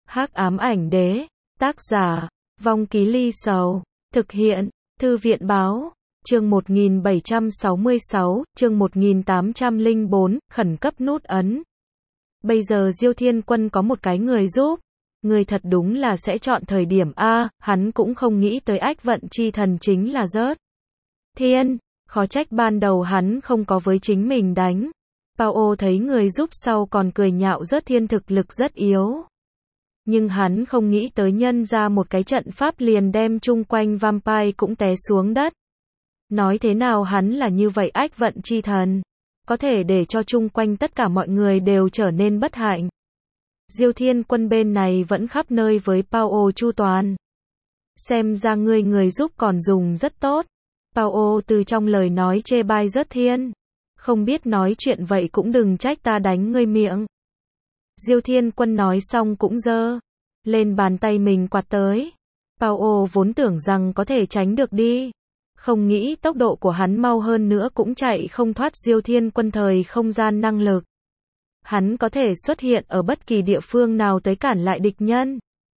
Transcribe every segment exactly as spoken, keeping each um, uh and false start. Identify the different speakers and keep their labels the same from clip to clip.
Speaker 1: Hắc ám ảnh đế, tác giả, Vong Ký Ly Sầu, thực hiện, Thư viện báo, chương một nghìn bảy trăm sáu mươi sáu, chương một nghìn tám trăm lẻ bốn, khẩn cấp nút ấn. Bây giờ Diêu Thiên Quân có một cái người giúp, người thật đúng là sẽ chọn thời điểm a, hắn cũng không nghĩ tới ách vận chi thần chính là Rớt Thiên, khó trách ban đầu hắn không có với chính mình đánh. Pao thấy người giúp sau còn cười nhạo Rớt Thiên thực lực rất yếu. Nhưng hắn không nghĩ tới nhân ra một cái trận pháp liền đem chung quanh vampire cũng té xuống đất. Nói thế nào hắn là như vậy ách vận chi thần, có thể để cho chung quanh tất cả mọi người đều trở nên bất hạnh. Diêu Thiên Quân bên này vẫn khắp nơi với Pao chu toàn. Xem ra ngươi người giúp còn dùng rất tốt. Pao từ trong lời nói chê bai Rớt Thiên. Không biết nói chuyện vậy cũng đừng trách ta đánh ngươi miệng. Diêu Thiên Quân nói xong cũng giơ lên bàn tay mình quạt tới. Pao vốn tưởng rằng có thể tránh được đi. Không nghĩ tốc độ của hắn mau hơn nữa cũng chạy không thoát Diêu Thiên Quân thời không gian năng lực. Hắn có thể xuất hiện ở bất kỳ địa phương nào tới cản lại địch nhân.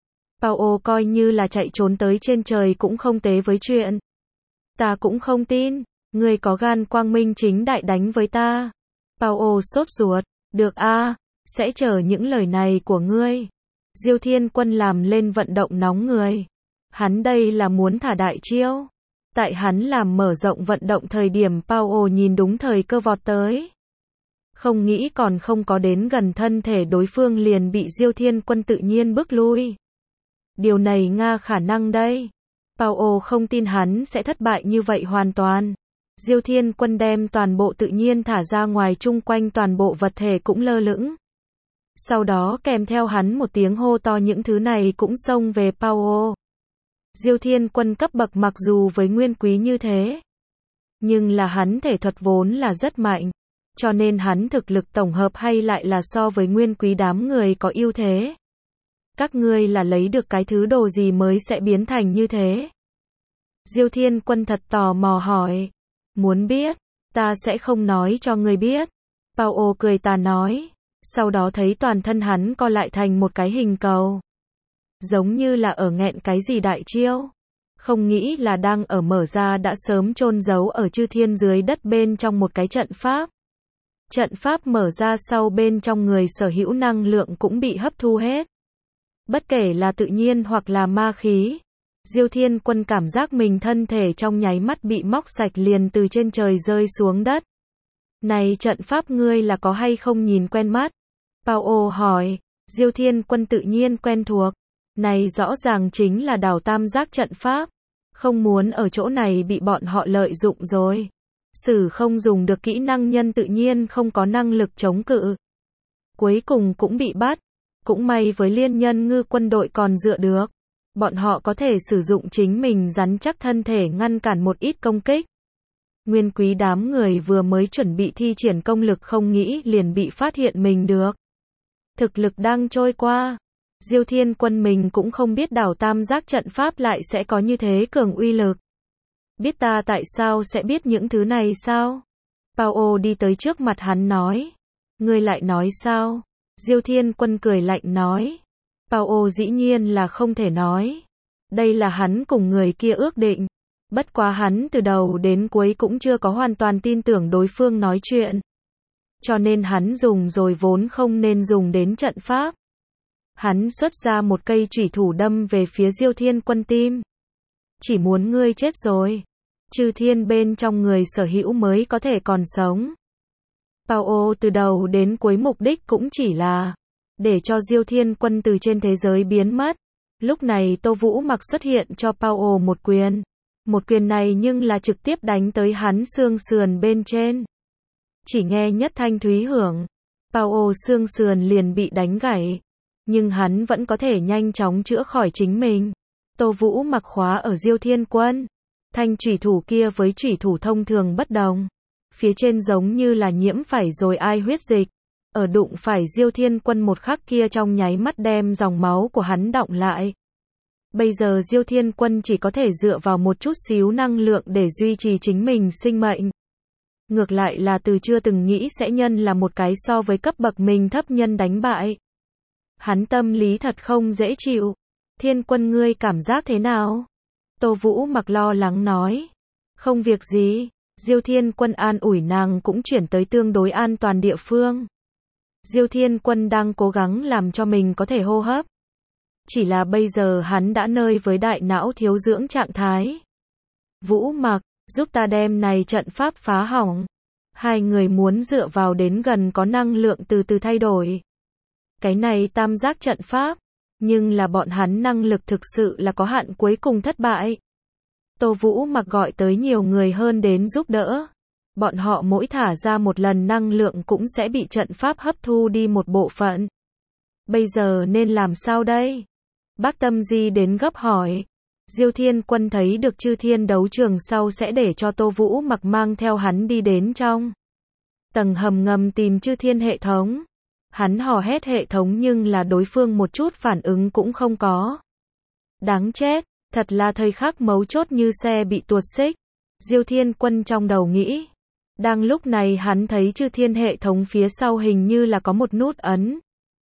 Speaker 1: Pao coi như là chạy trốn tới trên trời cũng không tế với chuyện. Ta cũng không tin, ngươi có gan quang minh chính đại đánh với ta. Pao sốt ruột, được a, sẽ chờ những lời này của ngươi. Diêu Thiên Quân làm lên vận động nóng người. Hắn đây là muốn thả đại chiêu. Tại hắn làm mở rộng vận động thời điểm Pao nhìn đúng thời cơ vọt tới. Không nghĩ còn không có đến gần thân thể đối phương liền bị Diêu Thiên Quân tự nhiên bước lui. Điều này Nga khả năng đây. Pao không tin hắn sẽ thất bại như vậy hoàn toàn. Diêu Thiên Quân đem toàn bộ tự nhiên thả ra ngoài, chung quanh toàn bộ vật thể cũng lơ lửng. Sau đó kèm theo hắn một tiếng hô to, những thứ này cũng xông về Pao. Diêu Thiên Quân cấp bậc mặc dù với nguyên quý như thế, nhưng là hắn thể thuật vốn là rất mạnh, cho nên hắn thực lực tổng hợp hay lại là so với nguyên quý đám người có ưu thế. Các ngươi là lấy được cái thứ đồ gì mới sẽ biến thành như thế? Diêu Thiên Quân thật tò mò hỏi. Muốn biết, ta sẽ không nói cho ngươi biết. Pao cười tà nói. Sau đó thấy toàn thân hắn co lại thành một cái hình cầu. Giống như là ở nghẹn cái gì đại chiêu. Không nghĩ là đang ở mở ra đã sớm chôn giấu ở chư thiên dưới đất bên trong một cái trận pháp. Trận pháp mở ra sau bên trong người sở hữu năng lượng cũng bị hấp thu hết. Bất kể là tự nhiên hoặc là ma khí. Diêu Thiên Quân cảm giác mình thân thể trong nháy mắt bị móc sạch liền từ trên trời rơi xuống đất. Này trận pháp ngươi là có hay không nhìn quen mắt? Pao hỏi. Diêu Thiên Quân tự nhiên quen thuộc. Này rõ ràng chính là đảo tam giác trận pháp. Không muốn ở chỗ này bị bọn họ lợi dụng rồi. Sử không dùng được kỹ năng nhân tự nhiên không có năng lực chống cự. Cuối cùng cũng bị bắt. Cũng may với liên nhân ngư quân đội còn dựa được. Bọn họ có thể sử dụng chính mình rắn chắc thân thể ngăn cản một ít công kích. Nguyên quý đám người vừa mới chuẩn bị thi triển công lực không nghĩ liền bị phát hiện mình được. Thực lực đang trôi qua. Diêu Thiên Quân mình cũng không biết đảo tam giác trận pháp lại sẽ có như thế cường uy lực. Biết ta tại sao sẽ biết những thứ này sao? Pao đi tới trước mặt hắn nói. Ngươi lại nói sao? Diêu Thiên Quân cười lạnh nói. Pao dĩ nhiên là không thể nói. Đây là hắn cùng người kia ước định. Bất quá hắn từ đầu đến cuối cũng chưa có hoàn toàn tin tưởng đối phương nói chuyện. Cho nên hắn dùng rồi vốn không nên dùng đến trận pháp. Hắn xuất ra một cây chủy thủ đâm về phía Diêu Thiên Quân tim. Chỉ muốn ngươi chết rồi. Chư thiên bên trong người sở hữu mới có thể còn sống. Pao từ đầu đến cuối mục đích cũng chỉ là để cho Diêu Thiên Quân từ trên thế giới biến mất. Lúc này Tô Vũ Mặc xuất hiện cho Pao một quyền. Một quyền này nhưng là trực tiếp đánh tới hắn xương sườn bên trên. Chỉ nghe nhất thanh thúy hưởng. Pao xương sườn liền bị đánh gãy. Nhưng hắn vẫn có thể nhanh chóng chữa khỏi chính mình. Tô Vũ Mặc khóa ở Diêu Thiên Quân. Thanh chủy thủ kia với chủy thủ thông thường bất đồng. Phía trên giống như là nhiễm phải rồi ai huyết dịch. Ở đụng phải Diêu Thiên Quân một khắc kia trong nháy mắt đem dòng máu của hắn đọng lại. Bây giờ Diêu Thiên Quân chỉ có thể dựa vào một chút xíu năng lượng để duy trì chính mình sinh mệnh. Ngược lại là từ chưa từng nghĩ sẽ nhân là một cái so với cấp bậc mình thấp nhân đánh bại. Hắn tâm lý thật không dễ chịu. Thiên Quân ngươi cảm giác thế nào? Tô Vũ Mặc lo lắng nói. Không việc gì. Diêu Thiên Quân an ủi nàng cũng chuyển tới tương đối an toàn địa phương. Diêu Thiên Quân đang cố gắng làm cho mình có thể hô hấp. Chỉ là bây giờ hắn đã nơi với đại não thiếu dưỡng trạng thái. Vũ Mặc, giúp ta đem này trận pháp phá hỏng. Hai người muốn dựa vào đến gần có năng lượng từ từ thay đổi. Cái này tam giác trận pháp, nhưng là bọn hắn năng lực thực sự là có hạn cuối cùng thất bại. Tô Vũ Mặc gọi tới nhiều người hơn đến giúp đỡ. Bọn họ mỗi thả ra một lần năng lượng cũng sẽ bị trận pháp hấp thu đi một bộ phận. Bây giờ nên làm sao đây? Bác Tâm Di đến gấp hỏi. Diêu Thiên Quân thấy được chư thiên đấu trường sau sẽ để cho Tô Vũ Mặc mang theo hắn đi đến trong tầng hầm ngầm tìm chư thiên hệ thống. Hắn hò hét hệ thống nhưng là đối phương một chút phản ứng cũng không có. Đáng chết, thật là thời khắc mấu chốt như xe bị tuột xích. Diêu Thiên Quân trong đầu nghĩ. Đang lúc này hắn thấy chư thiên hệ thống phía sau hình như là có một nút ấn.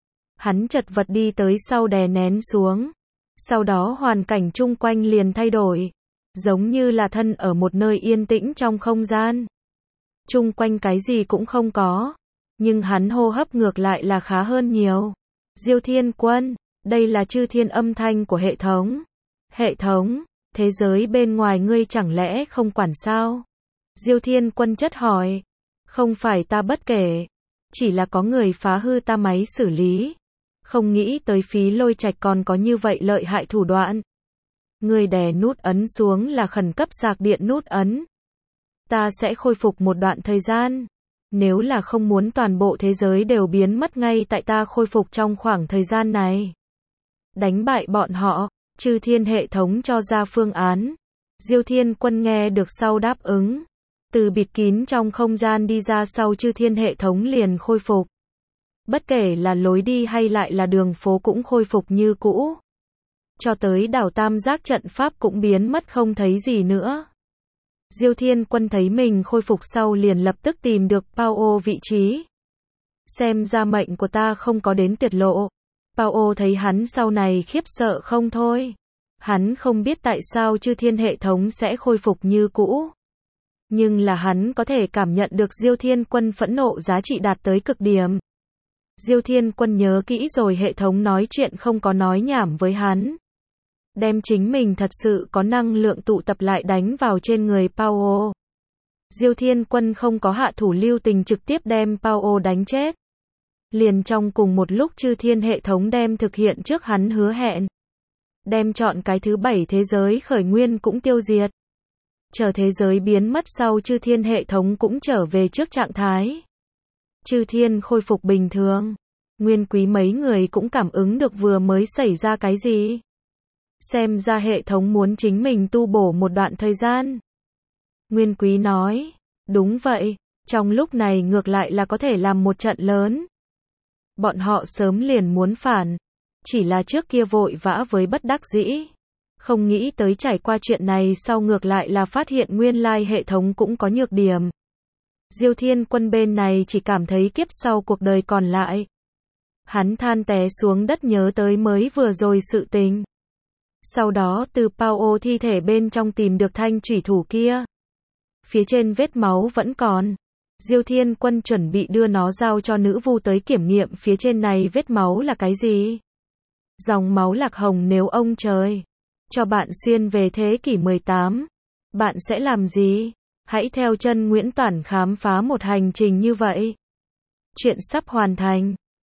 Speaker 1: Hắn chật vật đi tới sau đè nén xuống. Sau đó hoàn cảnh chung quanh liền thay đổi. Giống như là thân ở một nơi yên tĩnh trong không gian. Chung quanh cái gì cũng không có. Nhưng hắn hô hấp ngược lại là khá hơn nhiều. Diêu Thiên Quân, đây là chư thiên âm thanh của hệ thống. Hệ thống, thế giới bên ngoài ngươi chẳng lẽ không quản sao? Diêu Thiên Quân chất hỏi. Không phải ta bất kể. Chỉ là có người phá hư ta máy xử lý. Không nghĩ tới Phí Lôi Trạch còn có như vậy lợi hại thủ đoạn. Ngươi đè nút ấn xuống là khẩn cấp sạc điện nút ấn. Ta sẽ khôi phục một đoạn thời gian. Nếu là không muốn toàn bộ thế giới đều biến mất ngay tại ta khôi phục trong khoảng thời gian này. Đánh bại bọn họ, chư thiên hệ thống cho ra phương án. Diêu Thiên Quân nghe được sau đáp ứng. Từ bịt kín trong không gian đi ra sau chư thiên hệ thống liền khôi phục. Bất kể là lối đi hay lại là đường phố cũng khôi phục như cũ. Cho tới đảo tam giác trận pháp cũng biến mất không thấy gì nữa. Diêu Thiên Quân thấy mình khôi phục sau liền lập tức tìm được Pao vị trí. Xem ra mệnh của ta không có đến tuyệt lộ. Pao thấy hắn sau này khiếp sợ không thôi. Hắn không biết tại sao chư thiên hệ thống sẽ khôi phục như cũ. Nhưng là hắn có thể cảm nhận được Diêu Thiên Quân phẫn nộ giá trị đạt tới cực điểm. Diêu Thiên Quân nhớ kỹ rồi hệ thống nói chuyện không có nói nhảm với hắn. Đem chính mình thật sự có năng lượng tụ tập lại đánh vào trên người Pao. Diêu Thiên Quân không có hạ thủ lưu tình trực tiếp đem Pao đánh chết. Liền trong cùng một lúc chư thiên hệ thống đem thực hiện trước hắn hứa hẹn. Đem chọn cái thứ bảy thế giới khởi nguyên cũng tiêu diệt. Chờ thế giới biến mất sau chư thiên hệ thống cũng trở về trước trạng thái. Chư thiên khôi phục bình thường. Nguyên Quý mấy người cũng cảm ứng được vừa mới xảy ra cái gì. Xem ra hệ thống muốn chính mình tu bổ một đoạn thời gian. Nguyên Quý nói, đúng vậy, trong lúc này ngược lại là có thể làm một trận lớn. Bọn họ sớm liền muốn phản, chỉ là trước kia vội vã với bất đắc dĩ. Không nghĩ tới trải qua chuyện này sau ngược lại là phát hiện nguyên lai hệ thống cũng có nhược điểm. Diêu Thiên Quân bên này chỉ cảm thấy kiếp sau cuộc đời còn lại. Hắn than té xuống đất nhớ tới mới vừa rồi sự tình. Sau đó từ Pao thi thể bên trong tìm được thanh chủy thủ kia. Phía trên vết máu vẫn còn. Diêu Thiên Quân chuẩn bị đưa nó giao cho nữ vu tới kiểm nghiệm phía trên này vết máu là cái gì. Dòng máu lạc hồng nếu ông trời cho bạn xuyên về thế kỷ mười tám, bạn sẽ làm gì? Hãy theo chân Nguyễn Toản khám phá một hành trình như vậy. Chuyện sắp hoàn thành.